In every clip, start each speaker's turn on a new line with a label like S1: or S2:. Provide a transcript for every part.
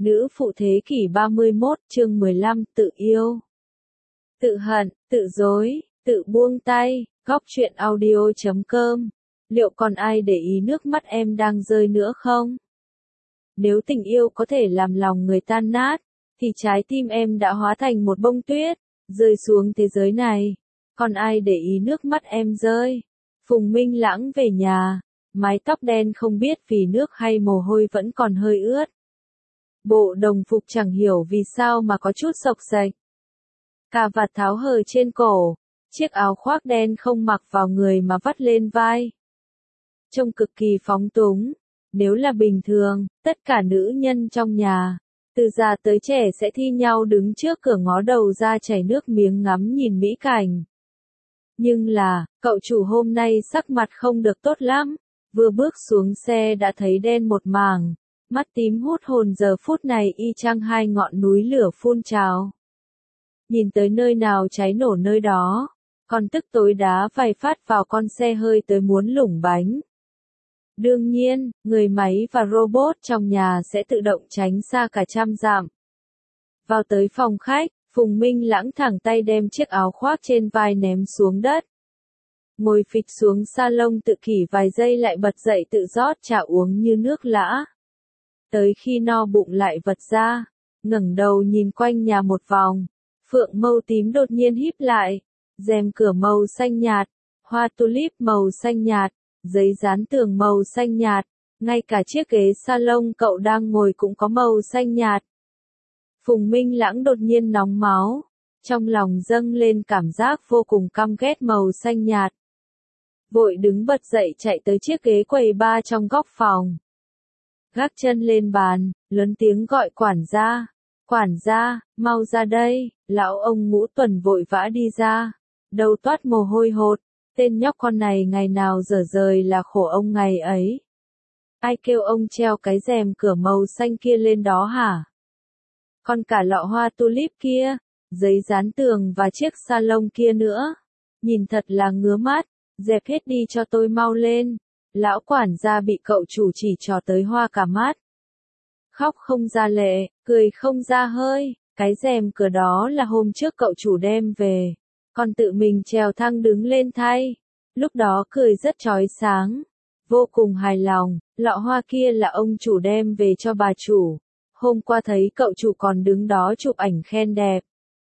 S1: Nữ phụ thế kỷ 31, chương 15, tự yêu. Tự hận, tự dối, tự buông tay, góc truyện audio.com. Liệu còn ai để ý nước mắt em đang rơi nữa không? Nếu tình yêu có thể làm lòng người tan nát, thì trái tim em đã hóa thành một bông tuyết, rơi xuống thế giới này. Còn ai để ý nước mắt em rơi? Phùng Minh Lãng về nhà, mái tóc đen không biết vì nước hay mồ hôi vẫn còn hơi ướt. Bộ đồng phục chẳng hiểu vì sao mà có chút xộc xệch. Cà vạt tháo hở trên cổ, chiếc áo khoác đen không mặc vào người mà vắt lên vai. Trông cực kỳ phóng túng. Nếu là bình thường, tất cả nữ nhân trong nhà, từ già tới trẻ sẽ thi nhau đứng trước cửa ngó đầu ra chảy nước miếng ngắm nhìn mỹ cảnh. Nhưng là, cậu chủ hôm nay sắc mặt không được tốt lắm, vừa bước xuống xe đã thấy đen một mảng, mắt tím hút hồn giờ phút này y chang hai ngọn núi lửa phun trào. Nhìn tới nơi nào cháy nổ nơi đó, còn tức tối đá vài phát vào con xe hơi tới muốn lủng bánh. Đương nhiên, người máy và robot trong nhà sẽ tự động tránh xa cả trăm dặm. Vào tới phòng khách, Phùng Minh Lãng thẳng tay đem chiếc áo khoác trên vai ném xuống đất. Ngồi phịch xuống salon tự kỷ vài giây lại bật dậy tự rót trà uống như nước lã. Tới khi no bụng lại vật ra, ngẩng đầu nhìn quanh nhà một vòng, phượng mâu tím đột nhiên híp lại, rèm cửa màu xanh nhạt, hoa tulip màu xanh nhạt, giấy dán tường màu xanh nhạt, ngay cả chiếc ghế salon cậu đang ngồi cũng có màu xanh nhạt. Phùng Minh Lãng đột nhiên nóng máu, trong lòng dâng lên cảm giác vô cùng căm ghét màu xanh nhạt. Vội đứng bật dậy chạy tới chiếc ghế quầy bar trong góc phòng. Gác chân lên bàn, lớn tiếng gọi quản gia, mau ra đây. Lão ông Ngũ Tuần vội vã đi ra, đầu toát mồ hôi hột, tên nhóc con này ngày nào dở dời là khổ ông ngày ấy. Ai kêu ông treo cái rèm cửa màu xanh kia lên đó hả? Còn cả lọ hoa tulip kia, giấy dán tường và chiếc salon kia nữa. Nhìn thật là ngứa mắt, dẹp hết đi cho tôi mau lên. Lão quản gia bị cậu chủ chỉ trò tới hoa cả mắt. Khóc không ra lệ, cười không ra hơi, cái rèm cửa đó là hôm trước cậu chủ đem về, còn tự mình trèo thang đứng lên thay. Lúc đó cười rất chói sáng, vô cùng hài lòng, lọ hoa kia là ông chủ đem về cho bà chủ. Hôm qua thấy cậu chủ còn đứng đó chụp ảnh khen đẹp.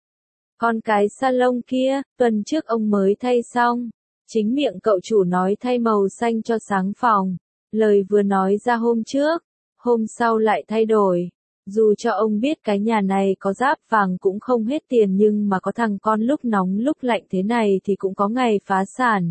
S1: Còn cái salon kia, tuần trước ông mới thay xong. Chính miệng cậu chủ nói thay màu xanh cho sáng phòng. Lời vừa nói ra hôm trước, hôm sau lại thay đổi. Dù cho ông biết cái nhà này có giáp vàng cũng không hết tiền nhưng mà có thằng con lúc nóng lúc lạnh thế này thì cũng có ngày phá sản.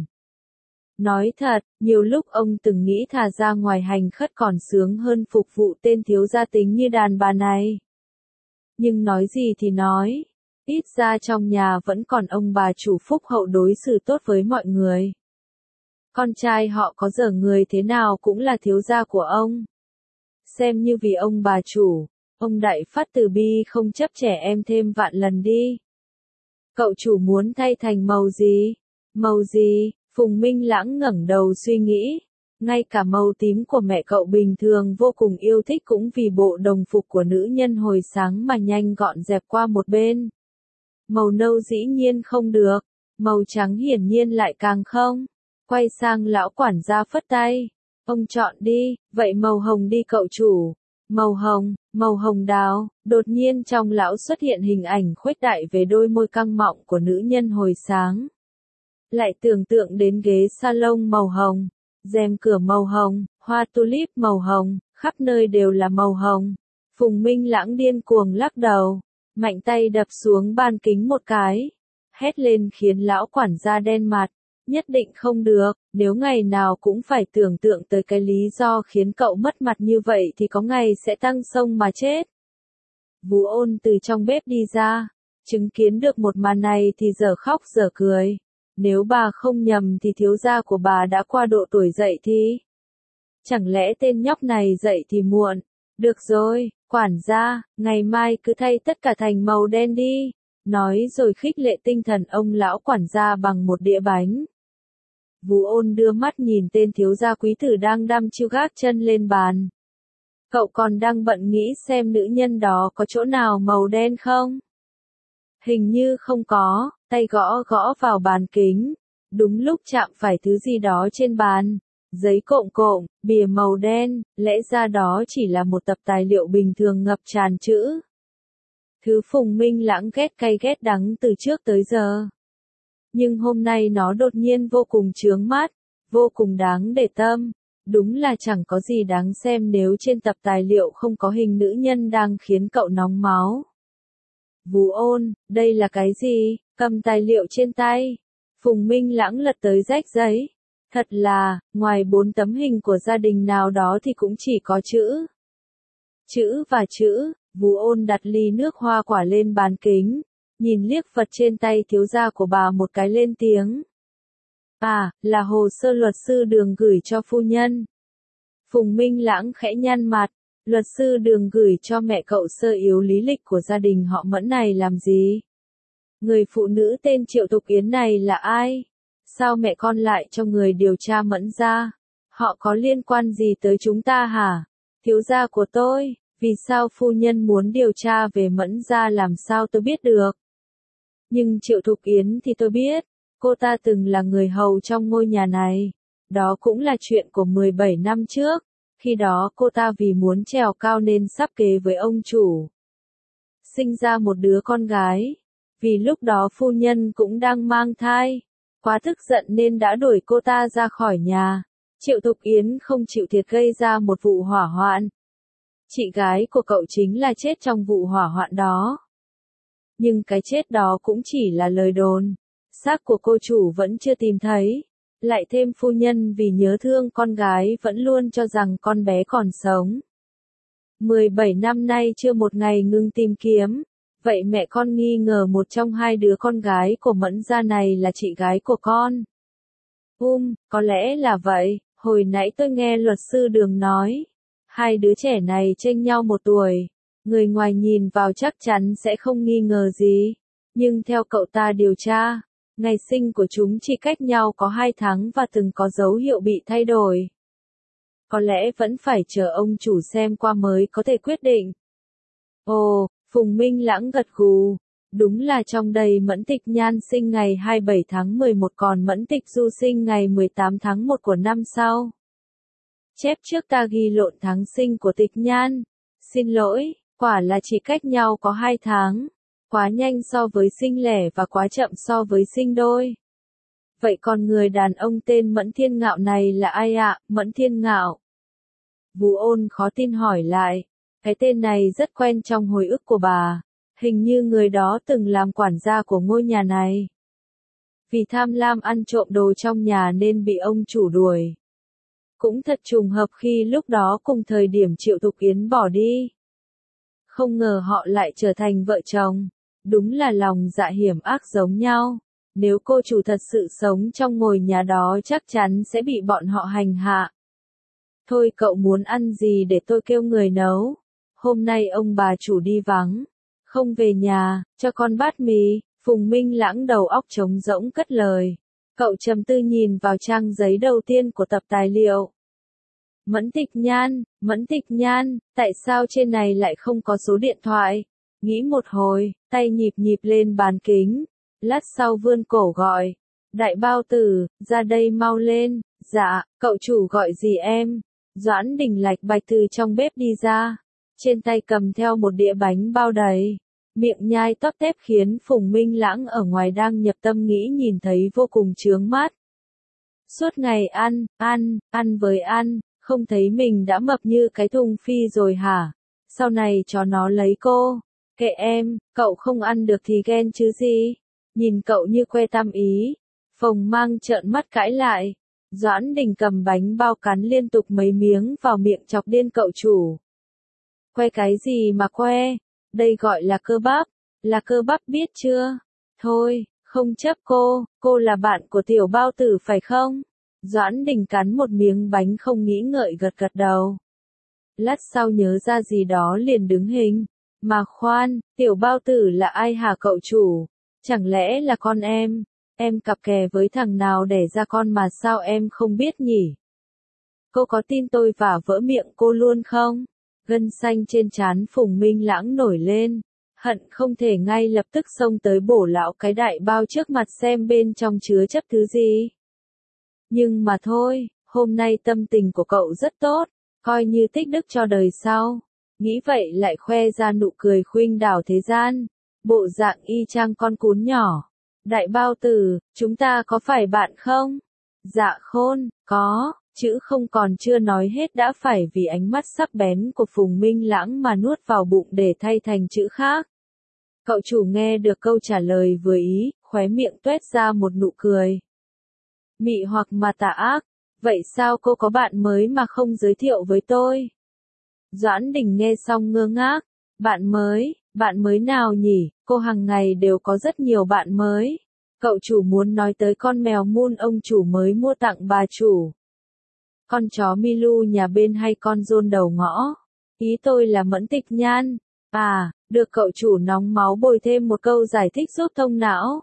S1: Nói thật, nhiều lúc ông từng nghĩ thà ra ngoài hành khất còn sướng hơn phục vụ tên thiếu gia tính như đàn bà này. Nhưng nói gì thì nói, ít ra trong nhà vẫn còn ông bà chủ phúc hậu đối xử tốt với mọi người. Con trai họ có dở người thế nào cũng là thiếu gia của ông. Xem như vì ông bà chủ, ông đại phát từ bi không chấp trẻ em thêm vạn lần đi. Cậu chủ muốn thay thành màu gì? Màu gì? Phùng Minh Lãng ngẩng đầu suy nghĩ. Ngay cả màu tím của mẹ cậu bình thường vô cùng yêu thích cũng vì bộ đồng phục của nữ nhân hồi sáng mà nhanh gọn dẹp qua một bên. Màu nâu dĩ nhiên không được, màu trắng hiển nhiên lại càng không. Quay sang lão quản gia phất tay. Ông chọn đi, vậy màu hồng đi cậu chủ. Màu hồng đào. Đột nhiên trong lão xuất hiện hình ảnh khuếch đại về đôi môi căng mọng của nữ nhân hồi sáng. Lại tưởng tượng đến ghế salon màu hồng, rèm cửa màu hồng, hoa tulip màu hồng, khắp nơi đều là màu hồng. Phùng Minh Lãng điên cuồng lắc đầu, mạnh tay đập xuống ban kính một cái, hét lên khiến lão quản gia đen mặt. Nhất định không được, nếu ngày nào cũng phải tưởng tượng tới cái lý do khiến cậu mất mặt như vậy thì có ngày sẽ tăng sông mà chết. Vú Ôn từ trong bếp đi ra, chứng kiến được một màn này thì dở khóc dở cười. Nếu bà không nhầm thì thiếu gia của bà đã qua độ tuổi dậy thì. Chẳng lẽ tên nhóc này dậy thì muộn? Được rồi, quản gia, ngày mai cứ thay tất cả thành màu đen đi. Nói rồi khích lệ tinh thần ông lão quản gia bằng một đĩa bánh. Vú Ôn đưa mắt nhìn tên thiếu gia quý tử đang đăm chiêu gác chân lên bàn. Cậu còn đang bận nghĩ xem nữ nhân đó có chỗ nào màu đen không? Hình như không có, tay gõ gõ vào bàn kính. Đúng lúc chạm phải thứ gì đó trên bàn. Giấy cộm cộm, bìa màu đen, lẽ ra đó chỉ là một tập tài liệu bình thường ngập tràn chữ. Thứ Phùng Minh Lãng ghét cay ghét đắng từ trước tới giờ. Nhưng hôm nay nó đột nhiên vô cùng chướng mắt, vô cùng đáng để tâm. Đúng là chẳng có gì đáng xem nếu trên tập tài liệu không có hình nữ nhân đang khiến cậu nóng máu. Vú ôn, đây là cái gì? Cầm tài liệu trên tay. Phùng Minh Lãng lật tới rách giấy. Thật là, ngoài 4 tấm hình của gia đình nào đó thì cũng chỉ có chữ. Chữ và chữ, Vú ôn đặt ly nước hoa quả lên bàn kính. Nhìn liếc vật trên tay thiếu gia của bà một cái lên tiếng. À, là hồ sơ luật sư Đường gửi cho phu nhân. Phùng Minh Lãng khẽ nhăn mặt. Luật sư Đường gửi cho mẹ cậu sơ yếu lý lịch của gia đình họ Mẫn này làm gì? Người phụ nữ tên Triệu Tục Yến này là ai? Sao mẹ con lại cho người điều tra Mẫn ra? Họ có liên quan gì tới chúng ta hả? Thiếu gia của tôi, vì sao phu nhân muốn điều tra về Mẫn gia làm sao tôi biết được? Nhưng Triệu Thục Yến thì tôi biết, cô ta từng là người hầu trong ngôi nhà này. Đó cũng là chuyện của 17 năm trước, khi đó cô ta vì muốn trèo cao nên sắp kế với ông chủ. Sinh ra một đứa con gái, vì lúc đó phu nhân cũng đang mang thai. Quá tức giận nên đã đuổi cô ta ra khỏi nhà. Triệu Thục Yến không chịu thiệt gây ra một vụ hỏa hoạn. Chị gái của cậu chính là chết trong vụ hỏa hoạn đó. Nhưng cái chết đó cũng chỉ là lời đồn. Xác của cô chủ vẫn chưa tìm thấy. Lại thêm phu nhân vì nhớ thương con gái vẫn luôn cho rằng con bé còn sống. 17 năm nay chưa một ngày ngưng tìm kiếm. Vậy mẹ con nghi ngờ một trong hai đứa con gái của Mẫn gia này là chị gái của con. Có lẽ là vậy, hồi nãy tôi nghe luật sư Đường nói. Hai đứa trẻ này chênh nhau 1 tuổi. Người ngoài nhìn vào chắc chắn sẽ không nghi ngờ gì. Nhưng theo cậu ta điều tra, ngày sinh của chúng chỉ cách nhau có 2 tháng và từng có dấu hiệu bị thay đổi. Có lẽ vẫn phải chờ ông chủ xem qua mới có thể quyết định. Ồ, Phùng Minh Lãng gật gù. Đúng là trong đây Mẫn Tịch Nhan sinh ngày 27 tháng 11 còn Mẫn Tịch Du sinh ngày 18 tháng 1 của năm sau. Chép trước ta ghi lộn tháng sinh của Tịch Nhan. Xin lỗi, quả là chỉ cách nhau có 2 tháng. Quá nhanh so với sinh lẻ và quá chậm so với sinh đôi. Vậy còn người đàn ông tên Mẫn Thiên Ngạo này là ai ạ? Mẫn Thiên Ngạo. Vú ôn khó tin hỏi lại. Cái tên này rất quen trong hồi ức của bà. Hình như người đó từng làm quản gia của ngôi nhà này. Vì tham lam ăn trộm đồ trong nhà nên bị ông chủ đuổi. Cũng thật trùng hợp khi lúc đó cùng thời điểm Triệu Thục Yến bỏ đi. Không ngờ họ lại trở thành vợ chồng. Đúng là lòng dạ hiểm ác giống nhau. Nếu cô chủ thật sự sống trong ngôi nhà đó chắc chắn sẽ bị bọn họ hành hạ. Thôi cậu muốn ăn gì để tôi kêu người nấu. Hôm nay ông bà chủ đi vắng. Không về nhà, cho con bát mì. Phùng Minh Lãng đầu óc trống rỗng cất lời. Cậu trầm tư nhìn vào trang giấy đầu tiên của tập tài liệu. Mẫn Tịch Nhan, tại sao trên này lại không có số điện thoại? Nghĩ một hồi, tay nhịp nhịp lên bàn kính. Lát sau vươn cổ gọi. Đại bao tử, ra đây mau lên. Dạ, cậu chủ gọi gì em? Doãn Đình lạch bạch từ trong bếp đi ra. Trên tay cầm theo một đĩa bánh bao đầy. Miệng nhai tóp tép khiến Phùng Minh Lãng ở ngoài đang nhập tâm nghĩ nhìn thấy vô cùng chướng mắt. Suốt ngày ăn với ăn, không thấy mình đã mập như cái thùng phi rồi hả? Sau này cho nó lấy cô. Kệ em, cậu không ăn được thì ghen chứ gì? Nhìn cậu như que tam ý. Phùng Mang trợn mắt cãi lại. Doãn Đình cầm bánh bao cắn liên tục mấy miếng vào miệng chọc điên cậu chủ. Que cái gì mà que? Đây gọi là cơ bắp biết chưa? Thôi, không chấp cô là bạn của tiểu bao tử phải không? Doãn Đình cắn một miếng bánh không nghĩ ngợi gật gật đầu. Lát sau nhớ ra gì đó liền đứng hình. Mà khoan, tiểu bao tử là ai hả cậu chủ? Chẳng lẽ là con em? Em cặp kè với thằng nào đẻ ra con mà sao em không biết nhỉ? Cô có tin tôi vả vỡ miệng cô luôn không? Gân xanh trên trán Phùng Minh Lãng nổi lên, hận không thể ngay lập tức xông tới bổ lão cái đại bao trước mặt xem bên trong chứa chấp thứ gì. Nhưng mà thôi, hôm nay tâm tình của cậu rất tốt, coi như tích đức cho đời sau. Nghĩ vậy lại khoe ra nụ cười khuynh đảo thế gian, bộ dạng y chang con cún nhỏ. Đại bao tử, chúng ta có phải bạn không? Dạ khôn, có, chữ không còn chưa nói hết đã phải vì ánh mắt sắc bén của Phùng Minh Lãng mà nuốt vào bụng để thay thành chữ khác. Cậu chủ nghe được câu trả lời vừa ý, khóe miệng tuét ra một nụ cười. Mị hoặc mà tà ác, vậy sao cô có bạn mới mà không giới thiệu với tôi? Doãn Đình nghe xong ngơ ngác, bạn mới nào nhỉ, cô hàng ngày đều có rất nhiều bạn mới. Cậu chủ muốn nói tới con mèo Moon ông chủ mới mua tặng bà chủ. Con chó Milu nhà bên hay con giôn đầu ngõ? Ý tôi là Mẫn Tịch Nhan. À, được cậu chủ nóng máu bồi thêm một câu giải thích giúp thông não.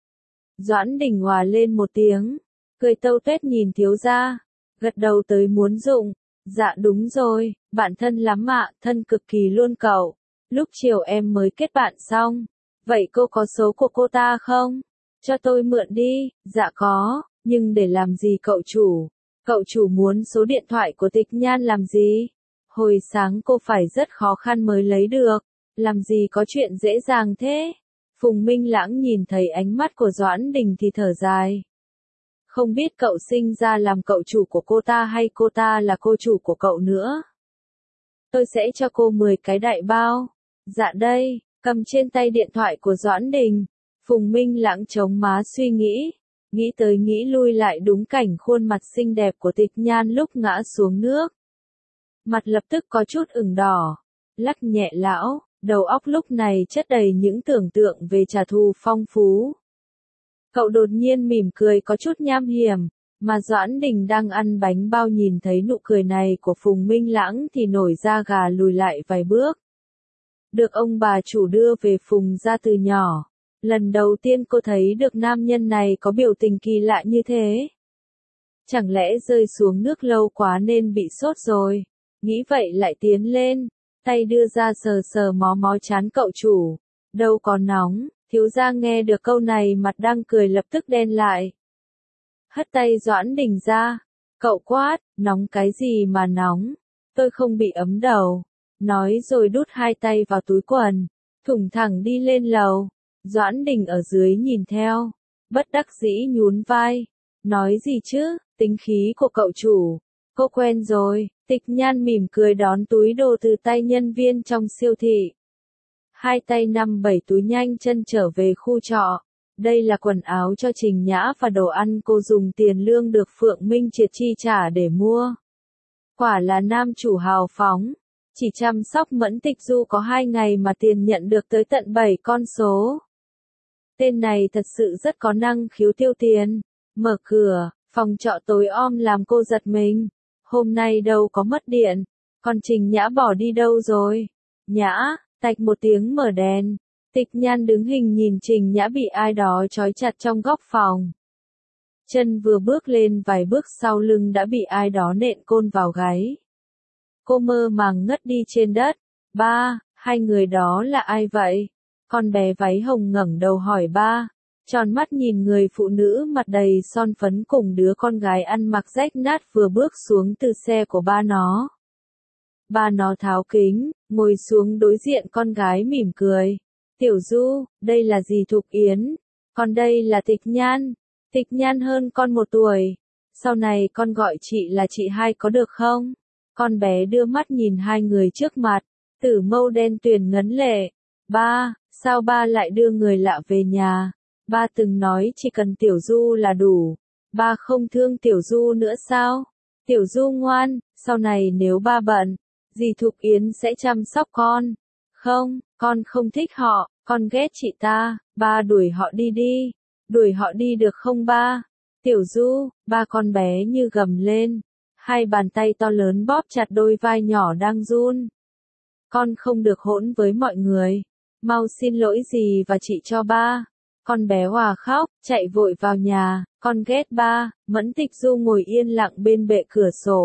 S1: Doãn Đình hòa lên một tiếng, cười tâu tuét nhìn thiếu gia, gật đầu tới muốn dụng. Dạ đúng rồi, bạn thân lắm ạ, thân cực kỳ luôn cậu. Lúc chiều em mới kết bạn xong. Vậy cô có số của cô ta không? Cho tôi mượn đi. Dạ có, nhưng để làm gì cậu chủ? Cậu chủ muốn số điện thoại của Tịch Nhan làm gì? Hồi sáng cô phải rất khó khăn mới lấy được. Làm gì có chuyện dễ dàng thế? Phùng Minh Lãng nhìn thấy ánh mắt của Doãn Đình thì thở dài. Không biết cậu sinh ra làm cậu chủ của cô ta hay cô ta là cô chủ của cậu nữa. Tôi sẽ cho cô 10 cái đại bao. Dạ đây, cầm trên tay điện thoại của Doãn Đình. Phùng Minh Lãng chống má suy nghĩ tới nghĩ lui lại đúng cảnh khuôn mặt xinh đẹp của Tịch Nhan lúc ngã xuống nước. Mặt lập tức có chút ửng đỏ, lắc nhẹ lão, đầu óc lúc này chất đầy những tưởng tượng về trả thù phong phú. Cậu đột nhiên mỉm cười có chút nham hiểm, mà Doãn Đình đang ăn bánh bao nhìn thấy nụ cười này của Phùng Minh Lãng thì nổi da gà lùi lại vài bước. Được ông bà chủ đưa về Phùng gia từ nhỏ, lần đầu tiên cô thấy được nam nhân này có biểu tình kỳ lạ như thế. Chẳng lẽ rơi xuống nước lâu quá nên bị sốt rồi? Nghĩ vậy lại tiến lên, tay đưa ra sờ sờ mó mó trán cậu chủ. Đâu có nóng, thiếu gia nghe được câu này mặt đang cười lập tức đen lại. Hất tay Doãn Đình ra, cậu quát, nóng cái gì mà nóng, tôi không bị ấm đầu. Nói rồi đút hai tay vào túi quần, thủng thẳng đi lên lầu. Doãn Đình ở dưới nhìn theo, bất đắc dĩ nhún vai. Nói gì chứ, tính khí của cậu chủ, cô quen rồi. Tịch Nhan mỉm cười đón túi đồ từ tay nhân viên trong siêu thị. Hai tay 5-7 túi nhanh chân trở về khu trọ. Đây là quần áo cho Trình Nhã và đồ ăn cô dùng tiền lương được Phượng Minh Triệt chi trả để mua. Quả là nam chủ hào phóng. Chỉ chăm sóc Mẫn Tịch Du có 2 ngày mà tiền nhận được tới tận 7 con số. Tên này thật sự rất có năng khiếu tiêu tiền. Mở cửa, phòng trọ tối om làm cô giật mình. Hôm nay đâu có mất điện. Còn Trình Nhã bỏ đi đâu rồi? Nhã, tạch một tiếng mở đèn. Tịch Nhan đứng hình nhìn Trình Nhã bị ai đó trói chặt trong góc phòng. Chân vừa bước lên vài bước sau lưng đã bị ai đó nện côn vào gáy. Cô mơ màng ngất đi trên đất. Ba, hai người đó là ai vậy? Con bé váy hồng ngẩng đầu hỏi ba. Tròn mắt nhìn người phụ nữ mặt đầy son phấn cùng đứa con gái ăn mặc rách nát vừa bước xuống từ xe của ba nó. Ba nó tháo kính, ngồi xuống đối diện con gái mỉm cười. Tiểu Du, đây là dì Thục Yến. Còn đây là Tịch Nhan. Tịch Nhan hơn con 1 tuổi. Sau này con gọi chị là chị hai có được không? Con bé đưa mắt nhìn hai người trước mặt. Tử mâu đen tuyền ngấn lệ. Ba, sao ba lại đưa người lạ về nhà? Ba từng nói chỉ cần Tiểu Du là đủ. Ba không thương Tiểu Du nữa sao? Tiểu Du ngoan, sau này nếu ba bận, dì Thục Yến sẽ chăm sóc con. Không, con không thích họ, con ghét chị ta, ba đuổi họ đi đi. Đuổi họ đi được không ba? Tiểu Du, ba con bé như gầm lên. Hai bàn tay to lớn bóp chặt đôi vai nhỏ đang run. Con không được hỗn với mọi người. Mau xin lỗi dì và chị cho ba. Con bé hòa khóc, chạy vội vào nhà. Con ghét ba. Mẫn Tịch Du ngồi yên lặng bên bệ cửa sổ.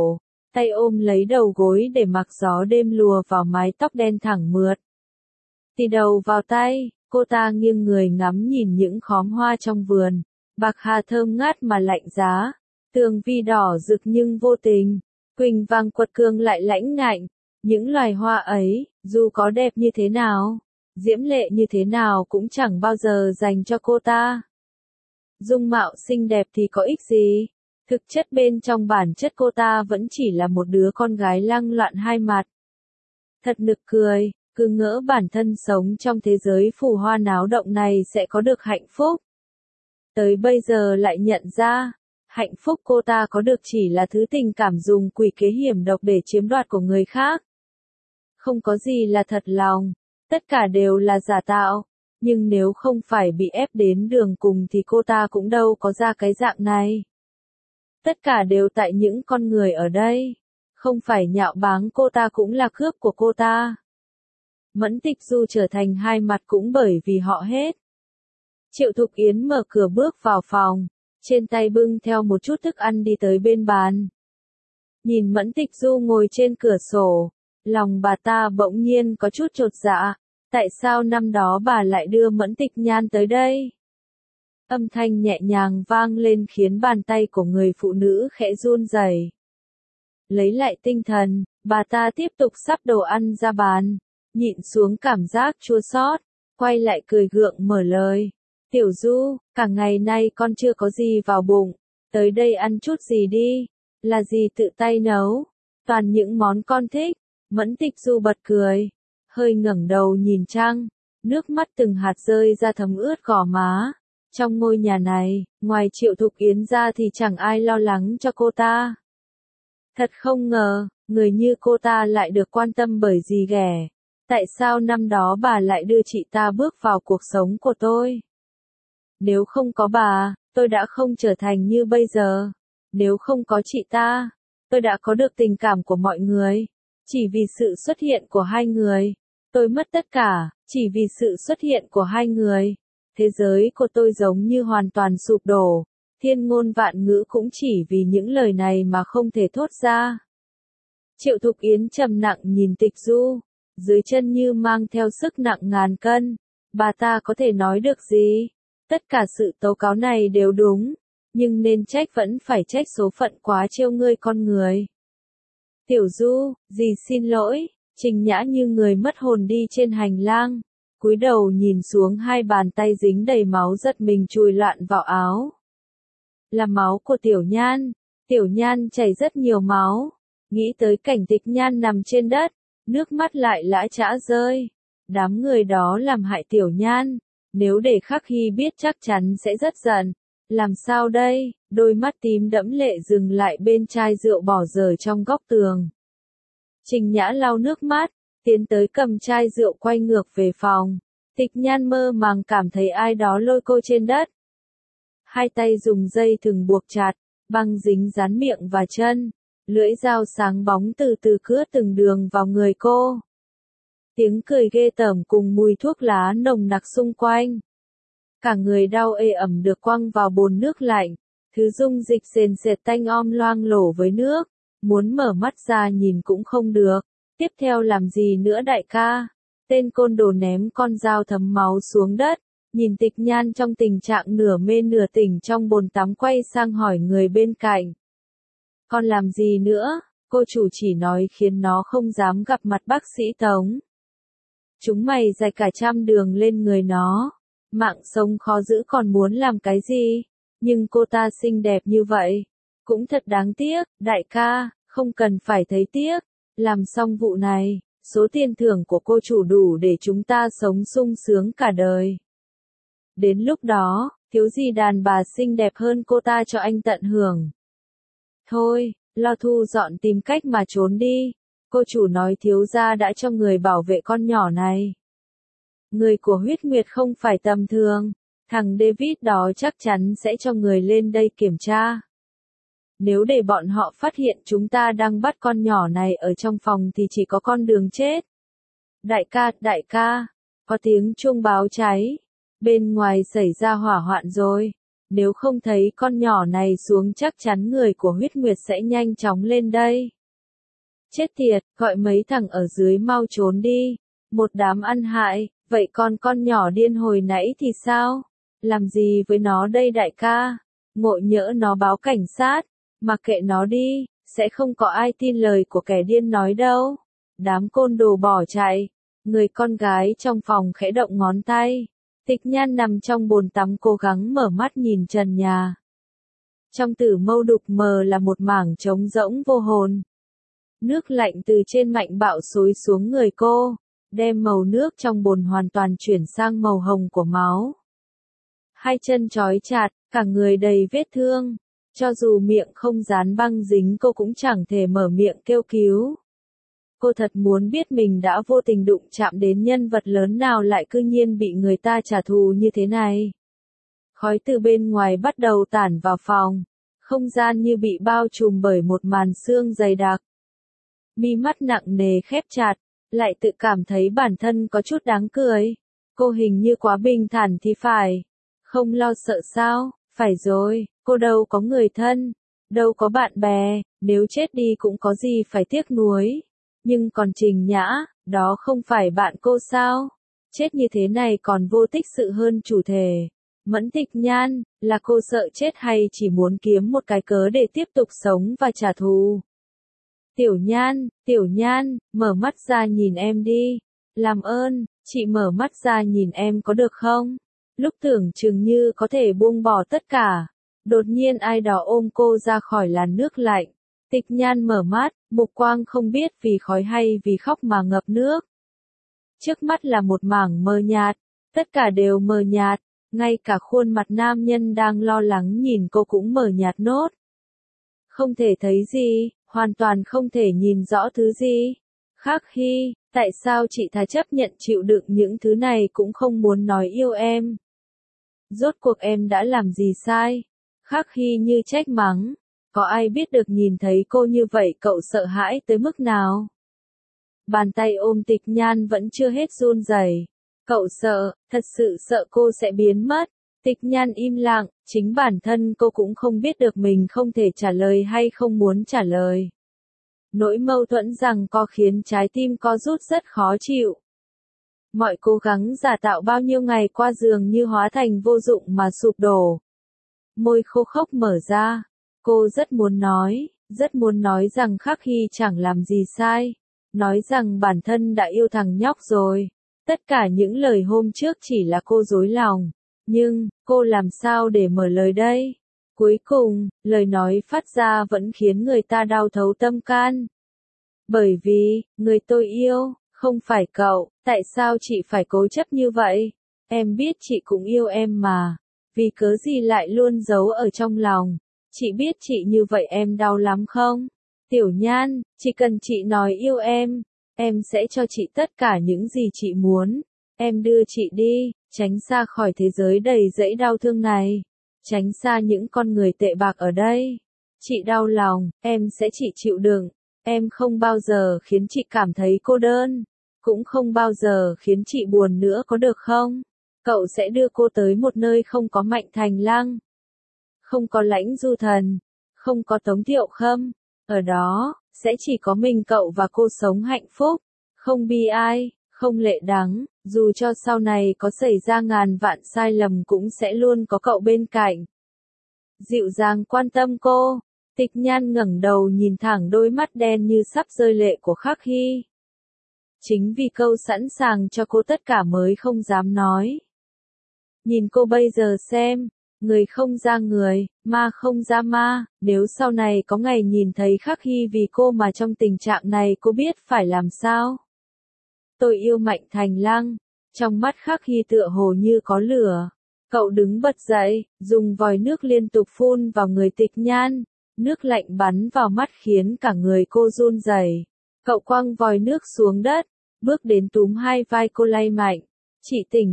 S1: tay ôm lấy đầu gối để mặc gió đêm lùa vào mái tóc đen thẳng mượt. Tì đầu vào tay, cô ta nghiêng người ngắm nhìn những khóm hoa trong vườn, bạc hà thơm ngát mà lạnh giá, tường vi đỏ rực nhưng vô tình, quỳnh vàng quật cường lại lãnh ngạnh. Những loài hoa ấy, dù có đẹp như thế nào, diễm lệ như thế nào cũng chẳng bao giờ dành cho cô ta. Dung mạo xinh đẹp thì có ích gì? Thực chất bên trong bản chất cô ta vẫn chỉ là một đứa con gái lăng loạn hai mặt. Thật nực cười, cứ ngỡ bản thân sống trong thế giới phù hoa náo động này sẽ có được hạnh phúc. Tới bây giờ lại nhận ra, hạnh phúc cô ta có được chỉ là thứ tình cảm dùng quỷ kế hiểm độc để chiếm đoạt của người khác. Không có gì là thật lòng, tất cả đều là giả tạo, nhưng nếu không phải bị ép đến đường cùng thì cô ta cũng đâu có ra cái dạng này. Tất cả đều tại những con người ở đây, không phải nhạo báng cô ta cũng là cướp của cô ta. Mẫn Tịch Du trở thành hai mặt cũng bởi vì họ hết. Triệu Thục Yến mở cửa bước vào phòng, trên tay bưng theo một chút thức ăn đi tới bên bàn. Nhìn Mẫn Tịch Du ngồi trên cửa sổ, lòng bà ta bỗng nhiên có chút chột dạ, tại sao năm đó bà lại đưa Mẫn Tịch Nhan tới đây? Âm thanh nhẹ nhàng vang lên khiến bàn tay của người phụ nữ khẽ run rẩy. Lấy lại tinh thần, bà ta tiếp tục sắp đồ ăn ra bàn, nhịn xuống cảm giác chua xót, quay lại cười gượng mở lời. Tiểu Du, cả ngày nay con chưa có gì vào bụng, tới đây ăn chút gì đi, là gì tự tay nấu, toàn những món con thích. Mẫn Tịch Du bật cười, hơi ngẩng đầu nhìn trăng, nước mắt từng hạt rơi ra thấm ướt gò má. Trong ngôi nhà này, ngoài Triệu Thục Yến ra thì chẳng ai lo lắng cho cô ta. Thật không ngờ, người như cô ta lại được quan tâm bởi dì ghẻ. Tại sao năm đó bà lại đưa chị ta bước vào cuộc sống của tôi? Nếu không có bà, tôi đã không trở thành như bây giờ. Nếu không có chị ta, tôi đã có được tình cảm của mọi người. Chỉ vì sự xuất hiện của hai người, tôi mất tất cả, chỉ vì sự xuất hiện của hai người. Thế giới của tôi giống như hoàn toàn sụp đổ, thiên ngôn vạn ngữ cũng chỉ vì những lời này mà không thể thốt ra. Triệu Thục Yến trầm nặng nhìn Tịch Du, dưới chân như mang theo sức nặng ngàn cân, bà ta có thể nói được gì? Tất cả sự tố cáo này đều đúng, nhưng nên trách vẫn phải trách số phận quá trêu ngươi con người. Tiểu Du, dì xin lỗi, Trình Nhã như người mất hồn đi trên hành lang, cúi đầu nhìn xuống hai bàn tay dính đầy máu giật mình chùi loạn vào áo. Là máu của Tiểu Nhan chảy rất nhiều máu, nghĩ tới cảnh Tịch Nhan nằm trên đất, nước mắt lại lã chã rơi. Đám người đó làm hại Tiểu Nhan, nếu để Khắc Hy biết chắc chắn sẽ rất giận. Làm sao đây? Đôi mắt tím đẫm lệ dừng lại bên chai rượu bỏ dở trong góc tường. Trình Nhã lau nước mắt, tiến tới cầm chai rượu quay ngược về phòng. Tịch Nhan mơ màng cảm thấy ai đó lôi cô trên đất. Hai tay dùng dây thừng buộc chặt, băng dính dán miệng và chân. Lưỡi dao sáng bóng từ từ cứa từng đường vào người cô. Tiếng cười ghê tởm cùng mùi thuốc lá nồng nặc xung quanh. Cả người đau ê ẩm được quăng vào bồn nước lạnh. Thứ dung dịch sền sệt tanh om loang lổ với nước. Muốn mở mắt ra nhìn cũng không được. Tiếp theo làm gì nữa đại ca? Tên côn đồ ném con dao thấm máu xuống đất. Nhìn Tịch Nhan trong tình trạng nửa mê nửa tỉnh trong bồn tắm quay sang hỏi người bên cạnh. Con làm gì nữa? Cô chủ chỉ nói khiến nó không dám gặp mặt bác sĩ Tống. Chúng mày dày cả trăm đường lên người nó. Mạng sống khó giữ còn muốn làm cái gì? Nhưng cô ta xinh đẹp như vậy. Cũng thật đáng tiếc, đại ca, không cần phải thấy tiếc. Làm xong vụ này, số tiền thưởng của cô chủ đủ để chúng ta sống sung sướng cả đời. Đến lúc đó, thiếu gì đàn bà xinh đẹp hơn cô ta cho anh tận hưởng. Thôi, lo thu dọn tìm cách mà trốn đi. Cô chủ nói thiếu gia đã cho người bảo vệ con nhỏ này. Người của Huyết Nguyệt không phải tầm thường. Thằng David đó chắc chắn sẽ cho người lên đây kiểm tra. Nếu để bọn họ phát hiện chúng ta đang bắt con nhỏ này ở trong phòng thì chỉ có con đường chết. Đại ca, có tiếng chuông báo cháy. Bên ngoài xảy ra hỏa hoạn rồi. Nếu không thấy con nhỏ này xuống chắc chắn người của Huyết Nguyệt sẽ nhanh chóng lên đây. Chết tiệt, gọi mấy thằng ở dưới mau trốn đi. Một đám ăn hại, vậy còn con nhỏ điên hồi nãy thì sao? Làm gì với nó đây đại ca? Ngộ nhỡ nó báo cảnh sát, mặc kệ nó đi, sẽ không có ai tin lời của kẻ điên nói đâu. Đám côn đồ bỏ chạy, người con gái trong phòng khẽ động ngón tay. Tịch Nhan nằm trong bồn tắm cố gắng mở mắt nhìn trần nhà. Trong tử mâu đục mờ là một mảng trống rỗng vô hồn. Nước lạnh từ trên mạnh bạo xối xuống người cô, đem màu nước trong bồn hoàn toàn chuyển sang màu hồng của máu. Hai chân trói chặt, cả người đầy vết thương. Cho dù miệng không dán băng dính cô cũng chẳng thể mở miệng kêu cứu. Cô thật muốn biết mình đã vô tình đụng chạm đến nhân vật lớn nào lại cư nhiên bị người ta trả thù như thế này. Khói từ bên ngoài bắt đầu tản vào phòng, không gian như bị bao trùm bởi một màn sương dày đặc. Mi mắt nặng nề khép chặt, lại tự cảm thấy bản thân có chút đáng cười. Cô hình như quá bình thản thì phải. Không lo sợ sao, phải rồi, cô đâu có người thân, đâu có bạn bè, nếu chết đi cũng có gì phải tiếc nuối. Nhưng còn Trình Nhã, đó không phải bạn cô sao? Chết như thế này còn vô tích sự hơn chủ thể. Mẫn Tịch Nhan, là cô sợ chết hay chỉ muốn kiếm một cái cớ để tiếp tục sống và trả thù? Tiểu Nhan, mở mắt ra nhìn em đi. Làm ơn, chị mở mắt ra nhìn em có được không? Lúc tưởng chừng như có thể buông bỏ tất cả, đột nhiên ai đó ôm cô ra khỏi làn nước lạnh. Tịch Nhan mở mắt, mục quang không biết vì khói hay vì khóc mà ngập nước. Trước mắt là một mảng mờ nhạt, tất cả đều mờ nhạt, ngay cả khuôn mặt nam nhân đang lo lắng nhìn cô cũng mờ nhạt nốt. Không thể thấy gì, hoàn toàn không thể nhìn rõ thứ gì. Khắc Hy, tại sao chị thà chấp nhận chịu đựng những thứ này cũng không muốn nói yêu em? Rốt cuộc em đã làm gì sai? Khắc Hy như trách mắng. Có ai biết được nhìn thấy cô như vậy cậu sợ hãi tới mức nào? Bàn tay ôm Tịch Nhan vẫn chưa hết run rẩy. Cậu sợ, thật sự sợ cô sẽ biến mất. Tịch Nhan im lặng, chính bản thân cô cũng không biết được mình không thể trả lời hay không muốn trả lời. Nỗi mâu thuẫn rằng co khiến trái tim co rút rất khó chịu. Mọi cố gắng giả tạo bao nhiêu ngày qua dường như hóa thành vô dụng mà sụp đổ. Môi khô khốc mở ra. Cô rất muốn nói rằng Khắc Hy chẳng làm gì sai. Nói rằng bản thân đã yêu thằng nhóc rồi. Tất cả những lời hôm trước chỉ là cô dối lòng. Nhưng, cô làm sao để mở lời đây? Cuối cùng, lời nói phát ra vẫn khiến người ta đau thấu tâm can. Bởi vì, người tôi yêu, không phải cậu, tại sao chị phải cố chấp như vậy? Em biết chị cũng yêu em mà. Vì cớ gì lại luôn giấu ở trong lòng? Chị biết chị như vậy em đau lắm không? Tiểu Nhan, chỉ cần chị nói yêu em sẽ cho chị tất cả những gì chị muốn. Em đưa chị đi, tránh xa khỏi thế giới đầy dẫy đau thương này. Tránh xa những con người tệ bạc ở đây. Chị đau lòng, em sẽ chỉ chịu đựng. Em không bao giờ khiến chị cảm thấy cô đơn. Cũng không bao giờ khiến chị buồn nữa có được không? Cậu sẽ đưa cô tới một nơi không có Mạnh Thành Lăng. Không có Lãnh Du Thần. Không có Tống Thiệu Khâm. Ở đó, sẽ chỉ có mình cậu và cô sống hạnh phúc. Không bi ai, không lệ đắng. Dù cho sau này có xảy ra ngàn vạn sai lầm cũng sẽ luôn có cậu bên cạnh. Dịu dàng quan tâm cô. Tịch Nhan ngẩng đầu nhìn thẳng đôi mắt đen như sắp rơi lệ của Khắc Hy. Chính vì câu sẵn sàng cho cô tất cả mới không dám nói. Nhìn cô bây giờ xem, người không ra người, ma không ra ma, nếu sau này có ngày nhìn thấy Khắc Hy vì cô mà trong tình trạng này cô biết phải làm sao? Tôi yêu Mạnh Thành Lăng, trong mắt Khắc Hy tựa hồ như có lửa. Cậu đứng bật dậy, dùng vòi nước liên tục phun vào người Tịch Nhan, nước lạnh bắn vào mắt khiến cả người cô run rẩy. Cậu quăng vòi nước xuống đất, bước đến túm hai vai cô lay mạnh. Chị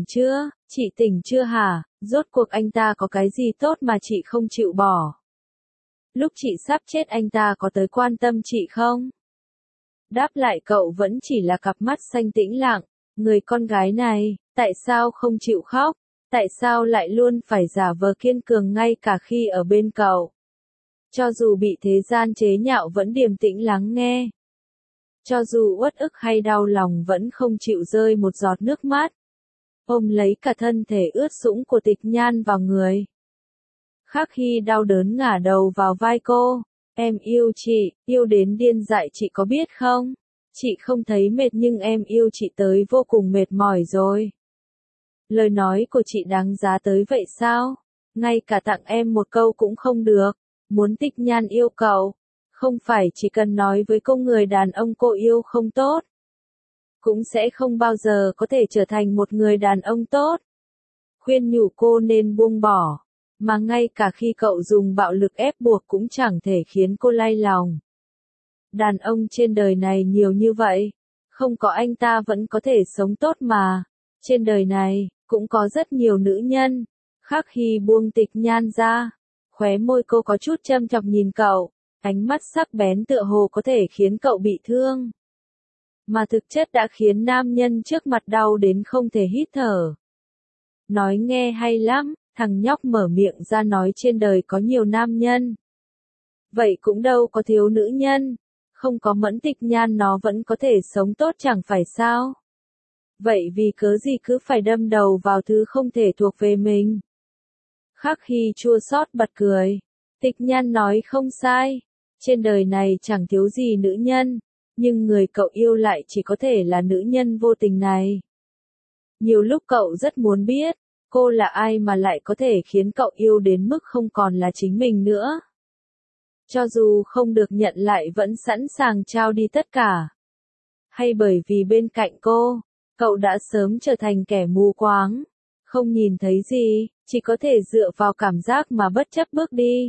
S1: tỉnh chưa hả? Rốt cuộc anh ta có cái gì tốt mà chị không chịu bỏ? Lúc chị sắp chết anh ta có tới quan tâm chị không? Đáp lại cậu vẫn chỉ là cặp mắt xanh tĩnh lặng. Người con gái này, tại sao không chịu khóc? Tại sao lại luôn phải giả vờ kiên cường ngay cả khi ở bên cậu? Cho dù bị thế gian chế nhạo vẫn điềm tĩnh lắng nghe. Cho dù uất ức hay đau lòng vẫn không chịu rơi một giọt nước mắt. Ôm lấy cả thân thể ướt sũng của Tịch Nhan vào người. Khắc Hy đau đớn ngả đầu vào vai cô. Em yêu chị, yêu đến điên dại chị có biết không? Chị không thấy mệt nhưng em yêu chị tới vô cùng mệt mỏi rồi. Lời nói của chị đáng giá tới vậy sao? Ngay cả tặng em một câu cũng không được. Muốn Tịch Nhan yêu cậu. Không phải chỉ cần nói với cô người đàn ông cô yêu không tốt. Cũng sẽ không bao giờ có thể trở thành một người đàn ông tốt. Khuyên nhủ cô nên buông bỏ. Mà ngay cả khi cậu dùng bạo lực ép buộc cũng chẳng thể khiến cô lay lòng. Đàn ông trên đời này nhiều như vậy. Không có anh ta vẫn có thể sống tốt mà. Trên đời này, cũng có rất nhiều nữ nhân. Khắc Hy buông Tịch Nhan ra. Khóe môi cô có chút châm chọc nhìn cậu. Ánh mắt sắc bén tựa hồ có thể khiến cậu bị thương. Mà thực chất đã khiến nam nhân trước mặt đau đến không thể hít thở. Nói nghe hay lắm, thằng nhóc mở miệng ra nói trên đời có nhiều nam nhân. Vậy cũng đâu có thiếu nữ nhân. Không có Mẫn Tịch Nhan nó vẫn có thể sống tốt chẳng phải sao. Vậy vì cớ gì cứ phải đâm đầu vào thứ không thể thuộc về mình. Khắc Hy chua xót bật cười. Tịch Nhan nói không sai. Trên đời này chẳng thiếu gì nữ nhân. Nhưng người cậu yêu lại chỉ có thể là nữ nhân vô tình này. Nhiều lúc cậu rất muốn biết, cô là ai mà lại có thể khiến cậu yêu đến mức không còn là chính mình nữa. Cho dù không được nhận lại vẫn sẵn sàng trao đi tất cả. Hay bởi vì bên cạnh cô, cậu đã sớm trở thành kẻ mù quáng, không nhìn thấy gì, chỉ có thể dựa vào cảm giác mà bất chấp bước đi.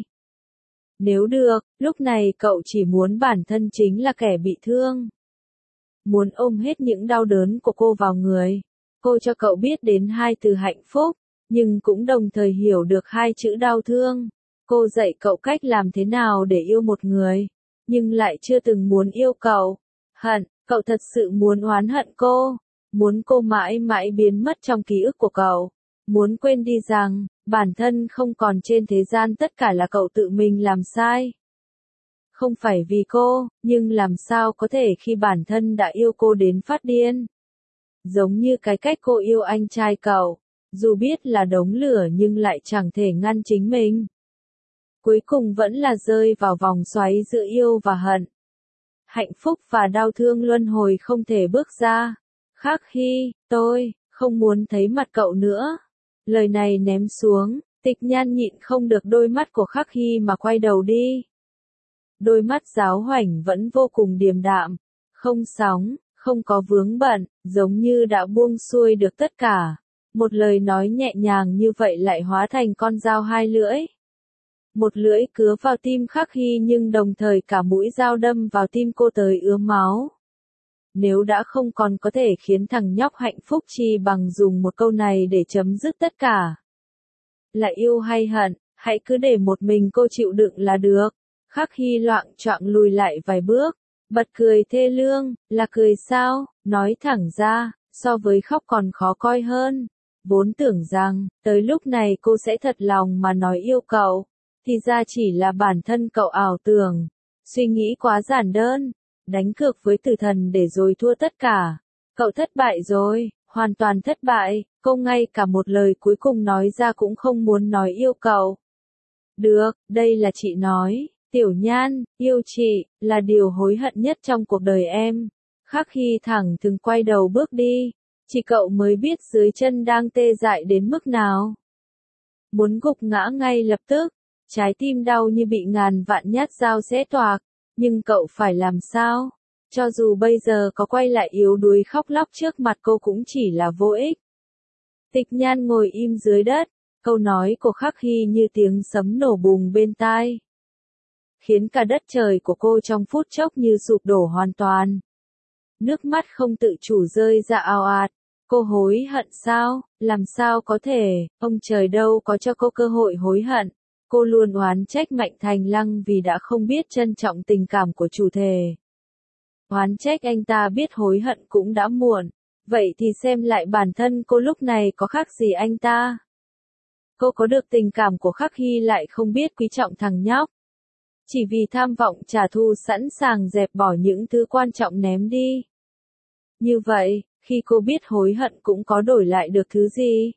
S1: Nếu được, lúc này cậu chỉ muốn bản thân chính là kẻ bị thương. Muốn ôm hết những đau đớn của cô vào người. Cô cho cậu biết đến hai từ hạnh phúc, nhưng cũng đồng thời hiểu được hai chữ đau thương. Cô dạy cậu cách làm thế nào để yêu một người, nhưng lại chưa từng muốn yêu cậu. Hận, cậu thật sự muốn oán hận cô, muốn cô mãi mãi biến mất trong ký ức của cậu. Muốn quên đi rằng, bản thân không còn trên thế gian tất cả là cậu tự mình làm sai. Không phải vì cô, nhưng làm sao có thể khi bản thân đã yêu cô đến phát điên. Giống như cái cách cô yêu anh trai cậu, dù biết là đống lửa nhưng lại chẳng thể ngăn chính mình. Cuối cùng vẫn là rơi vào vòng xoáy giữa yêu và hận. Hạnh phúc và đau thương luân hồi không thể bước ra. Khắc Hy, tôi không muốn thấy mặt cậu nữa. Lời này ném xuống, Tịch Nhan nhịn không được đôi mắt của Khắc Hy mà quay đầu đi. Đôi mắt giáo hoảnh vẫn vô cùng điềm đạm, không sóng, không có vướng bận, giống như đã buông xuôi được tất cả. Một lời nói nhẹ nhàng như vậy lại hóa thành con dao hai lưỡi. Một lưỡi cứa vào tim Khắc Hy nhưng đồng thời cả mũi dao đâm vào tim cô tới ứa máu. Nếu đã không còn có thể khiến thằng nhóc hạnh phúc chi bằng dùng một câu này để chấm dứt tất cả. Là yêu hay hận, hãy cứ để một mình cô chịu đựng là được. Khắc Hy loạng choạng lùi lại vài bước, bật cười thê lương, là cười sao, nói thẳng ra, so với khóc còn khó coi hơn. Vốn tưởng rằng, tới lúc này cô sẽ thật lòng mà nói yêu cậu, thì ra chỉ là bản thân cậu ảo tưởng, suy nghĩ quá giản đơn, đánh cược với tử thần để rồi thua tất cả. Cậu thất bại rồi, hoàn toàn thất bại, cô ngay cả một lời cuối cùng nói ra cũng không muốn nói yêu cậu. Được, đây là chị nói. Tiểu Nhan, yêu chị, là điều hối hận nhất trong cuộc đời em. Khắc Hy thẳng thừng quay đầu bước đi. Chỉ cậu mới biết dưới chân đang tê dại đến mức nào. Muốn gục ngã ngay lập tức. Trái tim đau như bị ngàn vạn nhát dao xé toạc. Nhưng cậu phải làm sao? Cho dù bây giờ có quay lại yếu đuối khóc lóc trước mặt cô cũng chỉ là vô ích. Tịch Nhan ngồi im dưới đất. Câu nói của Khắc Hy như tiếng sấm nổ bùng bên tai. Khiến cả đất trời của cô trong phút chốc như sụp đổ hoàn toàn. Nước mắt không tự chủ rơi ra ào ạt. Cô hối hận sao? Làm sao có thể? Ông trời đâu có cho cô cơ hội hối hận. Cô luôn oán trách Mạnh Thành Lăng vì đã không biết trân trọng tình cảm của chủ thể. Oán trách anh ta biết hối hận cũng đã muộn. Vậy thì xem lại bản thân cô lúc này có khác gì anh ta? Cô có được tình cảm của Khắc Hy lại không biết quý trọng thằng nhóc. Chỉ vì tham vọng trả thù sẵn sàng dẹp bỏ những thứ quan trọng ném đi. Như vậy, khi cô biết hối hận cũng có đổi lại được thứ gì?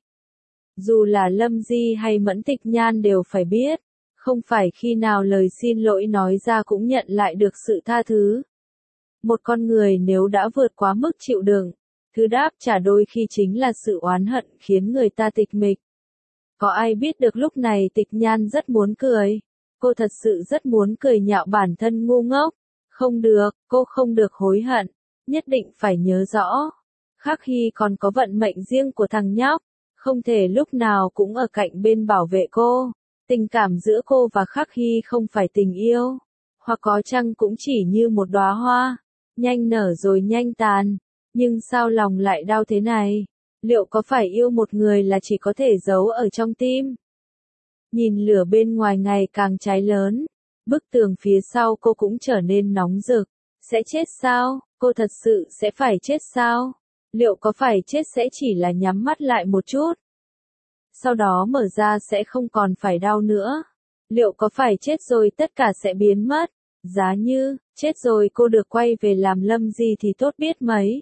S1: Dù là Lâm Di hay Mẫn Tịch Nhan đều phải biết, không phải khi nào lời xin lỗi nói ra cũng nhận lại được sự tha thứ. Một con người nếu đã vượt quá mức chịu đựng, thứ đáp trả đôi khi chính là sự oán hận khiến người ta tịch mịch. Có ai biết được lúc này Tịch Nhan rất muốn cười. Cô thật sự rất muốn cười nhạo bản thân ngu ngốc. Không được, cô không được hối hận. Nhất định phải nhớ rõ. Khắc Hy còn có vận mệnh riêng của thằng nhóc. Không thể lúc nào cũng ở cạnh bên bảo vệ cô. Tình cảm giữa cô và Khắc Hy không phải tình yêu. Hoặc có chăng cũng chỉ như một đóa hoa. Nhanh nở rồi nhanh tàn. Nhưng sao lòng lại đau thế này? Liệu có phải yêu một người là chỉ có thể giấu ở trong tim? Nhìn lửa bên ngoài ngày càng cháy lớn. Bức tường phía sau cô cũng trở nên nóng rực. Sẽ chết sao? Cô thật sự sẽ phải chết sao? Liệu có phải chết sẽ chỉ là nhắm mắt lại một chút? Sau đó mở ra sẽ không còn phải đau nữa. Liệu có phải chết rồi tất cả sẽ biến mất? Giá như, chết rồi cô được quay về làm Lâm Di thì tốt biết mấy.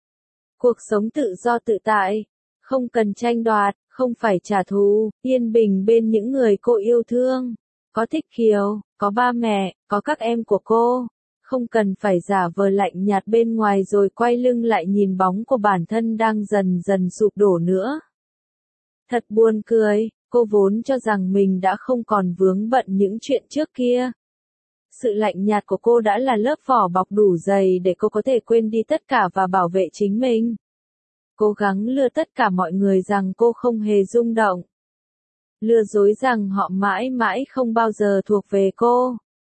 S1: Cuộc sống tự do tự tại, không cần tranh đoạt, không phải trả thù, yên bình bên những người cô yêu thương. Có Thích Kiều, có ba mẹ, có các em của cô. Không cần phải giả vờ lạnh nhạt bên ngoài rồi quay lưng lại nhìn bóng của bản thân đang dần dần sụp đổ nữa. Thật buồn cười, cô vốn cho rằng mình đã không còn vướng bận những chuyện trước kia. Sự lạnh nhạt của cô đã là lớp vỏ bọc đủ dày để cô có thể quên đi tất cả và bảo vệ chính mình. Cố gắng lừa tất cả mọi người rằng cô không hề rung động. Lừa dối rằng họ mãi mãi không bao giờ thuộc về cô.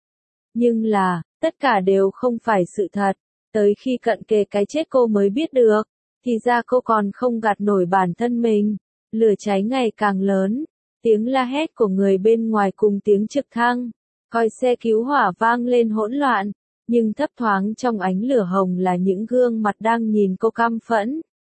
S1: Nhưng là, tất cả đều không phải sự thật. Tới khi cận kề cái chết cô mới biết được, thì ra cô còn không gạt nổi bản thân mình. Lửa cháy ngày càng lớn, tiếng la hét của người bên ngoài cùng tiếng trực thăng, còi xe cứu hỏa vang lên hỗn loạn, nhưng thấp thoáng trong ánh lửa hồng là những gương mặt đang nhìn cô căm phẫn.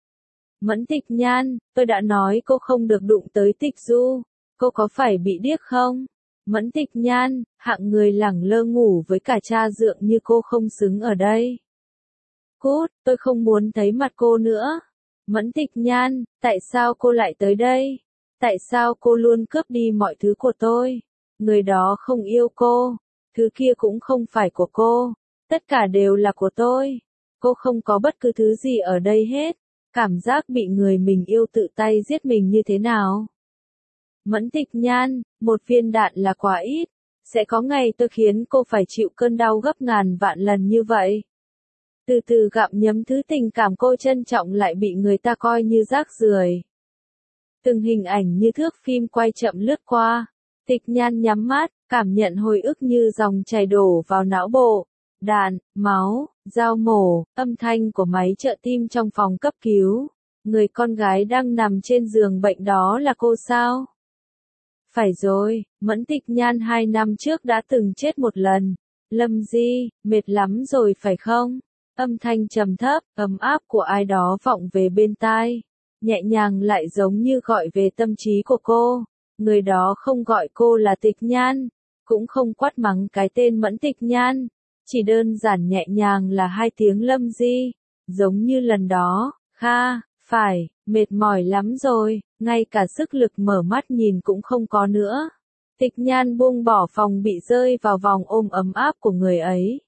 S1: Mẫn Tịch Nhan, tôi đã nói cô không được đụng tới Tịch Du, cô có phải bị điếc không? Mẫn Tịch Nhan, hạng người lẳng lơ ngủ với cả cha dượng như cô không xứng ở đây. Cút, tôi không muốn thấy mặt cô nữa. Mẫn Tịch Nhan, tại sao cô lại tới đây? Tại sao cô luôn cướp đi mọi thứ của tôi? Người đó không yêu cô, thứ kia cũng không phải của cô, tất cả đều là của tôi. Cô không có bất cứ thứ gì ở đây hết. Cảm giác bị người mình yêu tự tay giết mình như thế nào? Mẫn Tịch Nhan, một viên đạn là quá ít. Sẽ có ngày tôi khiến cô phải chịu cơn đau gấp ngàn vạn lần như vậy. Từ từ gặm nhấm thứ tình cảm cô trân trọng lại bị người ta coi như rác rưởi. Từng hình ảnh như thước phim quay chậm lướt qua. Tịch Nhan nhắm mắt, cảm nhận hồi ức như dòng chảy đổ vào não bộ. Đạn, máu, dao mổ, âm thanh của máy trợ tim trong phòng cấp cứu. Người con gái đang nằm trên giường bệnh đó là cô sao? Phải rồi, Mẫn Tịch Nhan 2 năm trước đã từng chết một lần. Lâm Di, mệt lắm rồi phải không? Âm thanh trầm thấp, ấm áp của ai đó vọng về bên tai. Nhẹ nhàng lại giống như gọi về tâm trí của cô. Người đó không gọi cô là Tịch Nhan, cũng không quát mắng cái tên Mẫn Tịch Nhan. Chỉ đơn giản nhẹ nhàng là 2 tiếng Lâm Di. Giống như lần đó, Kha, phải, mệt mỏi lắm rồi, ngay cả sức lực mở mắt nhìn cũng không có nữa. Tịch Nhan buông bỏ phòng bị rơi vào vòng ôm ấm áp của người ấy.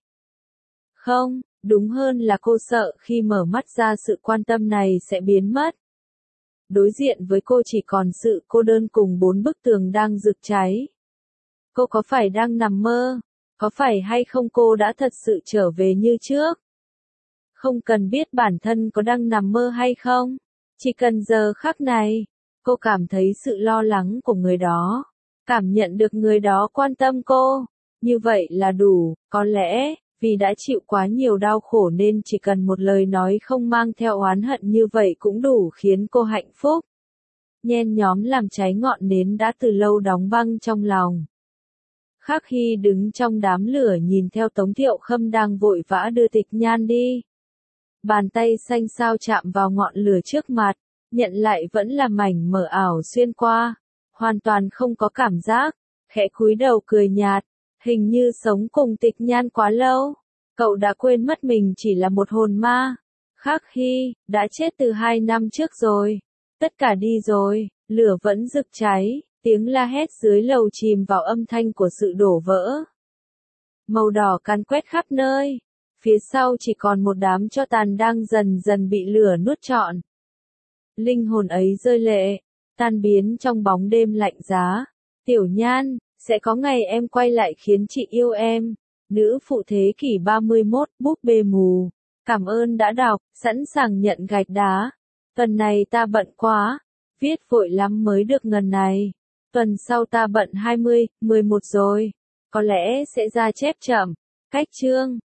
S1: Không, đúng hơn là cô sợ khi mở mắt ra sự quan tâm này sẽ biến mất. Đối diện với cô chỉ còn sự cô đơn cùng 4 bức tường đang rực cháy. Cô có phải đang nằm mơ? Có phải hay không cô đã thật sự trở về như trước? Không cần biết bản thân có đang nằm mơ hay không. Chỉ cần giờ khắc này, cô cảm thấy sự lo lắng của người đó. Cảm nhận được người đó quan tâm cô. Như vậy là đủ, có lẽ, vì đã chịu quá nhiều đau khổ nên chỉ cần một lời nói không mang theo oán hận như vậy cũng đủ khiến cô hạnh phúc. Nhen nhóm làm cháy ngọn nến đã từ lâu đóng băng trong lòng. Khắc Hy đứng trong đám lửa nhìn theo Tống Thiệu Khâm đang vội vã đưa Tịch Nhan đi. Bàn tay xanh xao chạm vào ngọn lửa trước mặt, nhận lại vẫn là mảnh mờ ảo xuyên qua, hoàn toàn không có cảm giác, khẽ cúi đầu cười nhạt, Hình như sống cùng Tịch Nhan quá lâu. Cậu đã quên mất mình chỉ là một hồn ma. Khắc Hy, đã chết từ 2 năm trước rồi. Tất cả đi rồi, lửa vẫn rực cháy, tiếng la hét dưới lầu chìm vào âm thanh của sự đổ vỡ. Màu đỏ càn quét khắp nơi. Phía sau chỉ còn một đám tro tàn đang dần dần bị lửa nuốt trọn. Linh hồn ấy rơi lệ, tan biến trong bóng đêm lạnh giá. Tiểu Nhan, sẽ có ngày em quay lại khiến chị yêu em. Nữ phụ thế kỷ 31, búp bê mù. Cảm ơn đã đọc, sẵn sàng nhận gạch đá. Tuần này ta bận quá, viết vội lắm mới được ngần này. Tuần sau ta bận 20, 11 rồi. Có lẽ sẽ ra chép chậm. Cách chương